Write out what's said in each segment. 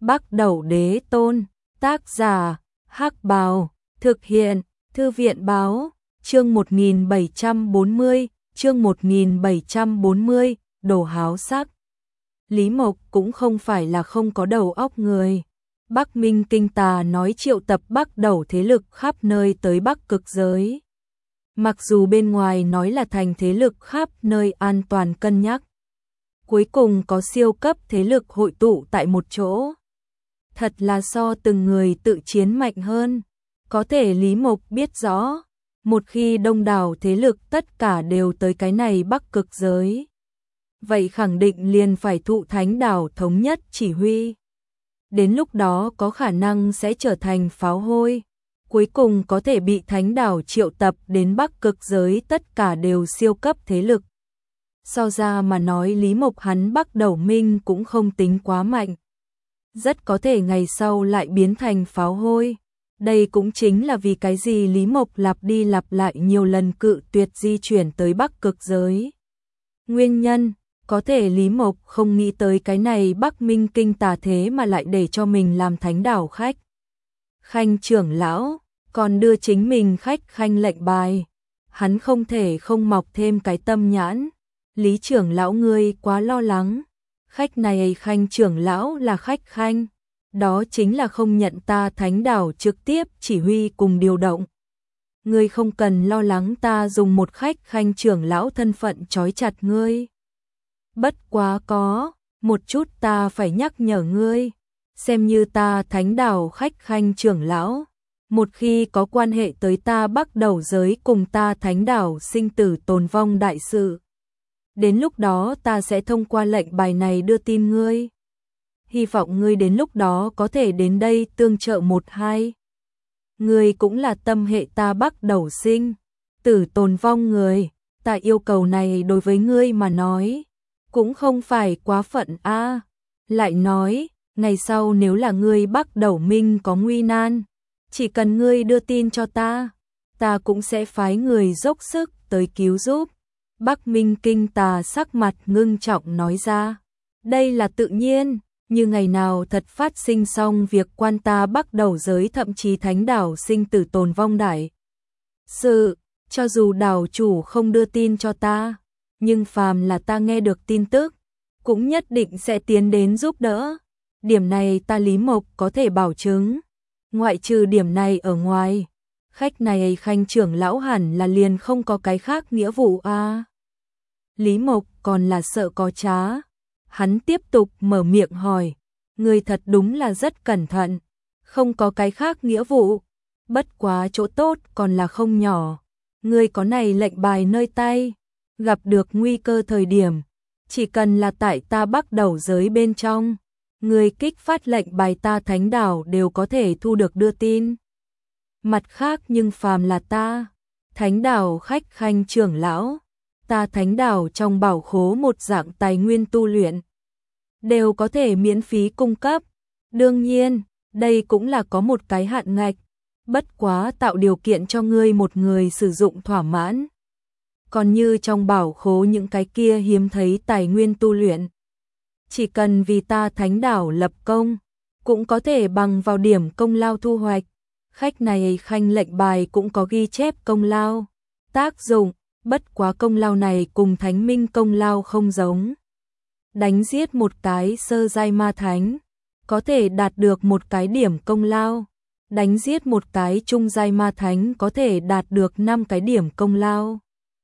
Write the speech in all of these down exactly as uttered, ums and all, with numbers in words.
Bắc Đẩu Đế Tôn, tác giả, Hắc Bào, thực hiện, Thư viện báo, chương một nghìn bảy trăm bốn mươi, chương một nghìn bảy trăm bốn mươi, đồ háo sắc. Lý Mộc cũng không phải là không có đầu óc người. Bắc Minh Kinh Tà nói triệu tập Bắc Đẩu thế lực khắp nơi tới Bắc Cực giới. Mặc dù bên ngoài nói là thành thế lực khắp nơi an toàn cân nhắc, cuối cùng có siêu cấp thế lực hội tụ tại một chỗ. Thật là so từng người tự chiến mạnh hơn. Có thể Lý Mộc biết rõ, một khi đông đảo thế lực tất cả đều tới cái này Bắc Cực giới, vậy khẳng định liền phải thụ Thánh Đảo thống nhất chỉ huy. Đến lúc đó có khả năng sẽ trở thành pháo hôi, cuối cùng có thể bị Thánh Đảo triệu tập đến Bắc Cực giới tất cả đều siêu cấp thế lực. So ra mà nói Lý Mộc hắn Bắc Đẩu Minh cũng không tính quá mạnh. Rất có thể ngày sau lại biến thành pháo hôi. Đây cũng chính là vì cái gì Lý Mộc lặp đi lặp lại nhiều lần cự tuyệt di chuyển tới Bắc Cực giới. Nguyên nhân, có thể Lý Mộc không nghĩ tới cái này Bắc Minh Kinh Tà thế mà lại để cho mình làm Thánh Đảo khách. Khanh trưởng lão, còn đưa chính mình khách khanh lệnh bài. Hắn không thể không mọc thêm cái tâm nhãn. Lý trưởng lão ngươi quá lo lắng. Khách này khanh trưởng lão là khách khanh. Đó chính là không nhận ta Thánh Đảo trực tiếp chỉ huy cùng điều động. Ngươi không cần lo lắng ta dùng một khách khanh trưởng lão thân phận trói chặt ngươi. Bất quá có, một chút ta phải nhắc nhở ngươi. Xem như ta Thánh Đảo khách khanh trưởng lão. Một khi có quan hệ tới ta Bắc Đẩu giới cùng ta Thánh Đảo sinh tử tồn vong đại sự. Đến lúc đó ta sẽ thông qua lệnh bài này đưa tin ngươi. Hy vọng ngươi đến lúc đó có thể đến đây tương trợ một hai. Ngươi cũng là tâm hệ ta Bắc Đẩu sinh tử tồn vong người, ta yêu cầu này đối với ngươi mà nói cũng không phải quá phận a. À. Lại nói, ngày sau nếu là ngươi Bắc Đẩu Minh có nguy nan, chỉ cần ngươi đưa tin cho ta, ta cũng sẽ phái người dốc sức tới cứu giúp. Bắc Minh Kinh Tà sắc mặt ngưng trọng nói ra. Đây là tự nhiên, như ngày nào thật phát sinh xong việc quan ta Bắc Đẩu giới thậm chí Thánh Đảo sinh tử tồn vong đại sự, cho dù đảo chủ không đưa tin cho ta, nhưng phàm là ta nghe được tin tức, cũng nhất định sẽ tiến đến giúp đỡ. Điểm này ta Lý Mộc có thể bảo chứng. Ngoại trừ điểm này ở ngoài, khách này khanh trưởng lão hẳn là liền không có cái khác nghĩa vụ a. À. Lý Mộc còn là sợ có trá. Hắn tiếp tục mở miệng hỏi, ngươi thật đúng là rất cẩn thận, không có cái khác nghĩa vụ. Bất quá chỗ tốt còn là không nhỏ. Ngươi có này lệnh bài nơi tay, gặp được nguy cơ thời điểm, chỉ cần là tại ta Bắc Đẩu giới bên trong, ngươi kích phát lệnh bài ta Thánh Đảo đều có thể thu được đưa tin. Mặt khác nhưng phàm là ta Thánh Đảo khách khanh trưởng lão, ta Thánh Đảo trong bảo khố một dạng tài nguyên tu luyện, đều có thể miễn phí cung cấp. Đương nhiên, đây cũng là có một cái hạn ngạch, bất quá tạo điều kiện cho ngươi một người sử dụng thỏa mãn. Còn như trong bảo khố những cái kia hiếm thấy tài nguyên tu luyện, chỉ cần vì ta Thánh Đảo lập công, cũng có thể bằng vào điểm công lao thu hoạch. Khách này khanh lệnh bài cũng có ghi chép công lao, tác dụng, bất quá công lao này cùng Thánh Minh công lao không giống. Đánh giết một cái sơ giai ma thánh, có thể đạt được một cái điểm công lao. Đánh giết một cái trung giai ma thánh có thể đạt được năm cái điểm công lao.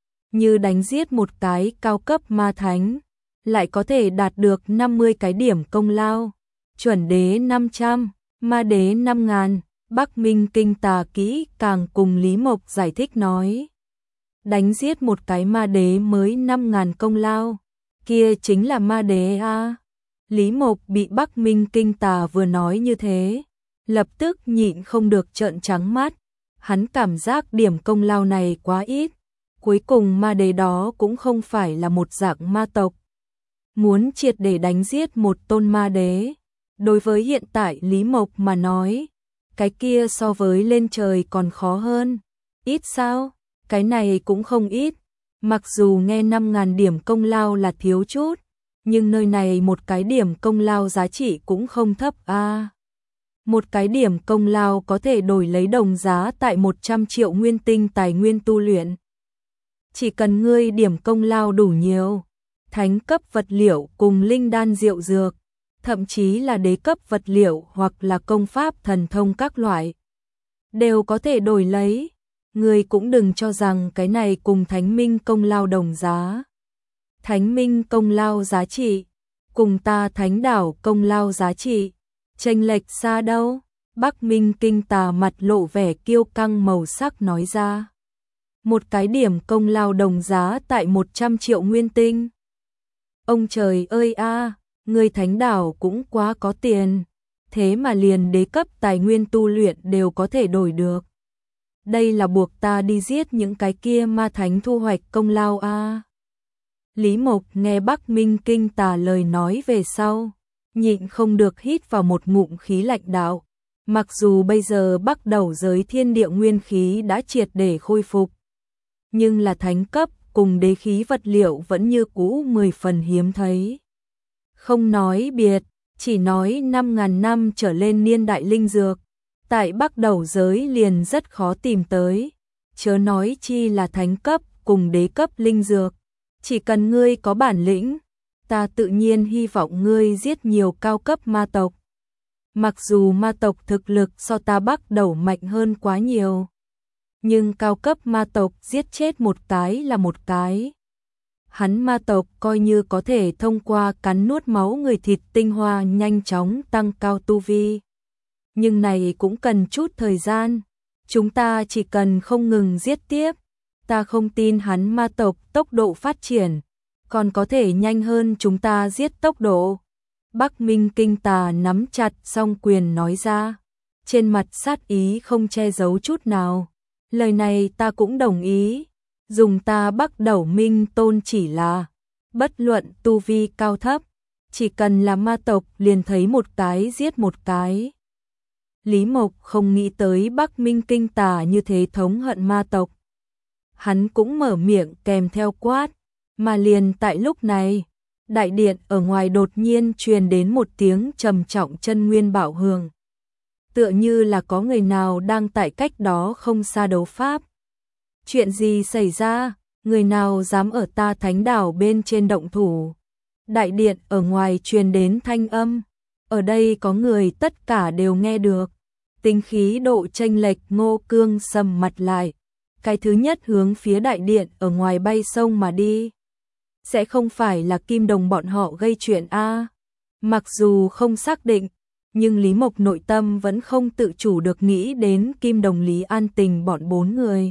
Như đánh giết một cái cao cấp ma thánh, lại có thể đạt được năm mươi cái điểm công lao. Chuẩn đế năm trăm, ma đế năm ngàn. Bắc Minh Kinh Tà kỹ càng cùng Lý Mộc giải thích nói. Đánh giết một cái ma đế mới năm ngàn công lao, kia chính là ma đế a. À. Lý Mộc bị Bắc Minh Kinh Tà vừa nói như thế, lập tức nhịn không được trợn trắng mắt. Hắn cảm giác điểm công lao này quá ít, cuối cùng ma đế đó cũng không phải là một dạng ma tộc. Muốn triệt để đánh giết một tôn ma đế, đối với hiện tại Lý Mộc mà nói, cái kia so với lên trời còn khó hơn. Ít sao? Cái này cũng không ít. Mặc dù nghe năm ngàn điểm công lao là thiếu chút, nhưng nơi này một cái điểm công lao giá trị cũng không thấp a. À. Một cái điểm công lao có thể đổi lấy đồng giá tại một trăm triệu nguyên tinh tài nguyên tu luyện. Chỉ cần ngươi điểm công lao đủ nhiều, thánh cấp vật liệu cùng linh đan diệu dược, thậm chí là đế cấp vật liệu hoặc là công pháp thần thông các loại, đều có thể đổi lấy. Ngươi cũng đừng cho rằng cái này cùng thánh minh công lao đồng giá. Thánh minh công lao giá trị, cùng ta thánh đảo công lao giá trị, chênh lệch xa đâu. Bắc Minh Kinh Tà mặt lộ vẻ kiêu căng màu sắc nói ra. Một cái điểm công lao đồng giá tại một trăm triệu nguyên tinh. Ông trời ơi a, à, người thánh đảo cũng quá có tiền, thế mà liền đế cấp tài nguyên tu luyện đều có thể đổi được. Đây là buộc ta đi giết những cái kia ma thánh thu hoạch công lao a. À. Lý Mộc nghe Bắc Minh Kinh Tà lời nói về sau, nhịn không được hít vào một ngụm khí lạnh đạo. Mặc dù bây giờ Bắc Đầu giới thiên địa nguyên khí đã triệt để khôi phục, nhưng là thánh cấp cùng đế khí vật liệu vẫn như cũ mười phần hiếm thấy. Không nói biệt, chỉ nói năm ngàn năm trở lên niên đại linh dược, tại Bắc Đầu giới liền rất khó tìm tới, chớ nói chi là thánh cấp cùng đế cấp linh dược. Chỉ cần ngươi có bản lĩnh, ta tự nhiên hy vọng ngươi giết nhiều cao cấp ma tộc. Mặc dù ma tộc thực lực so ta Bắc Đầu mạnh hơn quá nhiều, nhưng cao cấp ma tộc giết chết một cái là một cái. Hắn ma tộc coi như có thể thông qua cắn nuốt máu người thịt tinh hoa nhanh chóng tăng cao tu vi. Nhưng này cũng cần chút thời gian, chúng ta chỉ cần không ngừng giết tiếp. Ta không tin hắn ma tộc tốc độ phát triển, còn có thể nhanh hơn chúng ta giết tốc độ. Bắc Minh Kinh Tà nắm chặt song quyền nói ra, trên mặt sát ý không che giấu chút nào. Lời này ta cũng đồng ý, dùng ta Bắc Đầu Minh tôn chỉ là, bất luận tu vi cao thấp, chỉ cần là ma tộc liền thấy một cái giết một cái. Lý Mộc không nghĩ tới Bắc Minh Kinh Tà như thế thống hận ma tộc. Hắn cũng mở miệng kèm theo quát, mà liền tại lúc này, đại điện ở ngoài đột nhiên truyền đến một tiếng trầm trọng chân nguyên bạo hưởng. Tựa như là có người nào đang tại cách đó không xa đấu pháp. Chuyện gì xảy ra, người nào dám ở ta thánh đảo bên trên động thủ. Đại điện ở ngoài truyền đến thanh âm, ở đây có người tất cả đều nghe được. Tính khí độ chênh lệch Ngô Cương sầm mặt lại. Cái thứ nhất hướng phía đại điện ở ngoài bay sông mà đi. Sẽ không phải là Kim Đồng bọn họ gây chuyện a? À? Mặc dù không xác định, nhưng Lý Mộc nội tâm vẫn không tự chủ được nghĩ đến Kim Đồng Lý An Tình bọn bốn người.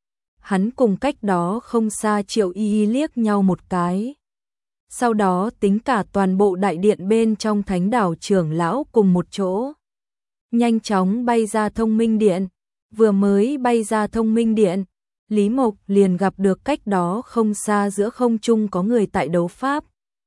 Hắn cùng cách đó không xa Triệu Y liếc nhau một cái. Sau đó tính cả toàn bộ đại điện bên trong thánh đảo trưởng lão cùng một chỗ. Nhanh chóng bay ra thông minh điện. Vừa mới bay ra thông minh điện, Lý Mộc liền gặp được cách đó không xa giữa không trung có người tại đấu pháp.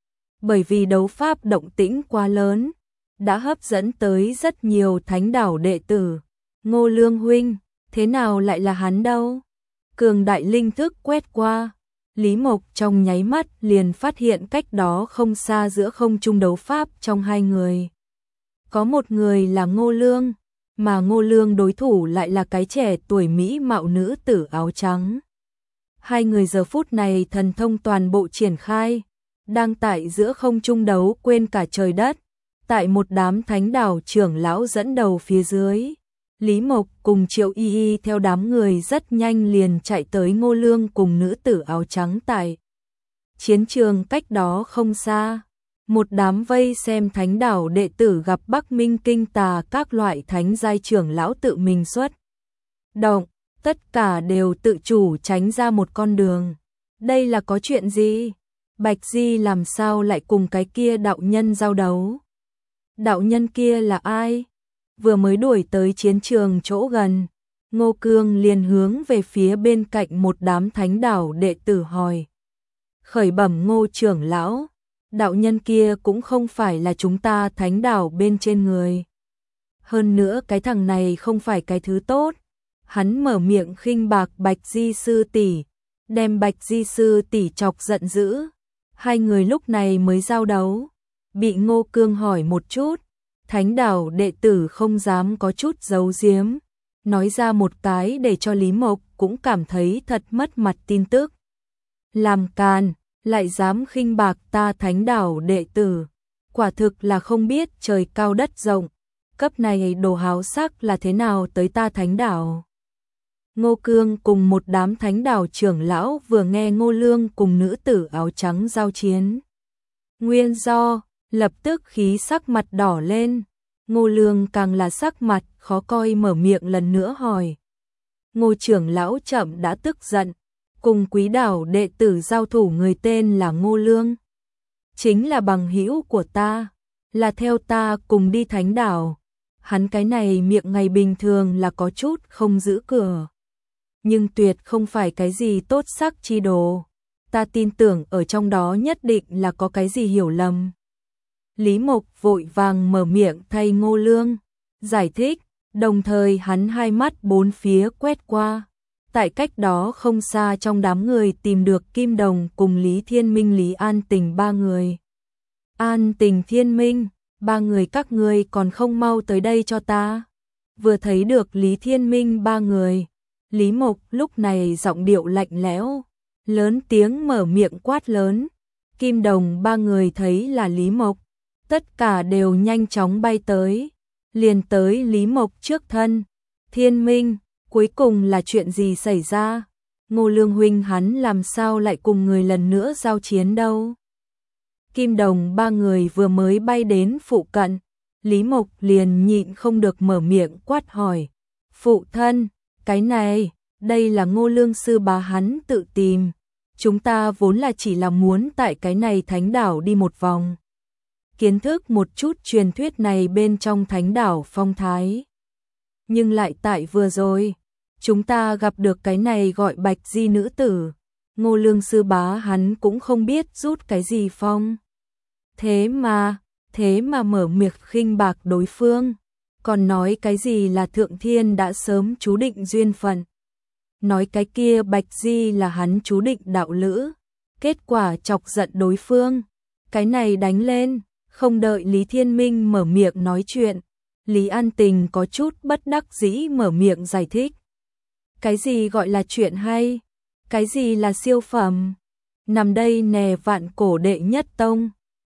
Bởi vì đấu pháp động tĩnh quá lớn, đã hấp dẫn tới rất nhiều thánh đảo đệ tử. Ngô Lương huynh, thế nào lại là hắn đâu? Cường đại linh thức quét qua, Lý Mộc trong nháy mắt liền phát hiện cách đó không xa giữa không trung đấu pháp trong hai người. Có một người là Ngô Lương, mà Ngô Lương đối thủ lại là cái trẻ tuổi mỹ mạo nữ tử áo trắng. Hai người giờ phút này thần thông toàn bộ triển khai, đang tại giữa không trung đấu quên cả trời đất, tại một đám thánh đảo trưởng lão dẫn đầu phía dưới. Lý Mộc cùng Triệu Y Y theo đám người rất nhanh liền chạy tới Ngô Lương cùng nữ tử áo trắng tại chiến trường cách đó không xa. Một đám vây xem thánh đảo đệ tử gặp Bắc Minh Kinh Tà các loại thánh giai trưởng lão tự mình xuất động, tất cả đều tự chủ tránh ra một con đường. Đây là có chuyện gì? Bạch Di làm sao lại cùng cái kia đạo nhân giao đấu? Đạo nhân kia là ai? Vừa mới đuổi tới chiến trường chỗ gần, Ngô Cương liền hướng về phía bên cạnh một đám thánh đảo đệ tử hỏi. Khởi bẩm Ngô trưởng lão, đạo nhân kia cũng không phải là chúng ta thánh đảo bên trên người. Hơn nữa cái thằng này không phải cái thứ tốt. Hắn mở miệng khinh bạc Bạch Di sư tỷ, đem Bạch Di sư tỷ chọc giận dữ. Hai người lúc này mới giao đấu, bị Ngô Cương hỏi một chút, Thánh Đảo đệ tử không dám có chút giấu giếm, nói ra một cái để cho Lý Mộc cũng cảm thấy thật mất mặt tin tức. Làm càn, lại dám khinh bạc ta Thánh Đảo đệ tử, quả thực là không biết trời cao đất rộng, cấp này đồ háo sắc là thế nào tới ta Thánh Đảo. Ngô Cương cùng một đám Thánh Đảo trưởng lão vừa nghe Ngô Lương cùng nữ tử áo trắng giao chiến. Nguyên do, lập tức khí sắc mặt đỏ lên, Ngô Lương càng là sắc mặt khó coi mở miệng lần nữa hỏi. Ngô trưởng lão chậm đã tức giận, cùng Quý Đảo đệ tử giao thủ người tên là Ngô Lương. Chính là bằng hữu của ta, là theo ta cùng đi Thánh Đảo. Hắn cái này miệng ngày bình thường là có chút không giữ cửa, nhưng tuyệt không phải cái gì tốt sắc chi đồ. Ta tin tưởng ở trong đó nhất định là có cái gì hiểu lầm. Lý Mộc vội vàng mở miệng thay Ngô Lương giải thích, đồng thời hắn hai mắt bốn phía quét qua. Tại cách đó không xa trong đám người tìm được Kim Đồng cùng Lý Thiên Minh Lý An Tình ba người. An Tình Thiên Minh, ba người các ngươi còn không mau tới đây cho ta. Vừa thấy được Lý Thiên Minh ba người, Lý Mộc lúc này giọng điệu lạnh lẽo, lớn tiếng mở miệng quát lớn. Kim Đồng ba người thấy là Lý Mộc, tất cả đều nhanh chóng bay tới, liền tới Lý Mộc trước thân. Thiên Minh, cuối cùng là chuyện gì xảy ra? Ngô Lương huynh hắn làm sao lại cùng người lần nữa giao chiến đâu? Kim Đồng ba người vừa mới bay đến phụ cận, Lý Mộc liền nhịn không được mở miệng quát hỏi. Phụ thân, cái này, đây là Ngô Lương sư bá hắn tự tìm. Chúng ta vốn là chỉ là muốn tại cái này Thánh Đảo đi một vòng, kiến thức một chút truyền thuyết này bên trong Thánh Đảo phong thái. Nhưng lại tại vừa rồi, chúng ta gặp được cái này gọi Bạch Di nữ tử. Ngô Lương sư bá hắn cũng không biết rút cái gì phong. Thế mà, thế mà mở miệng khinh bạc đối phương, còn nói cái gì là Thượng Thiên đã sớm chú định duyên phận. Nói cái kia Bạch Di là hắn chú định đạo lữ, kết quả chọc giận đối phương. Cái này đánh lên, không đợi Lý Thiên Minh mở miệng nói chuyện, Lý An Tình có chút bất đắc dĩ mở miệng giải thích. Cái gì gọi là chuyện hay? Cái gì là siêu phẩm? Nằm đây nè vạn cổ đệ nhất tông,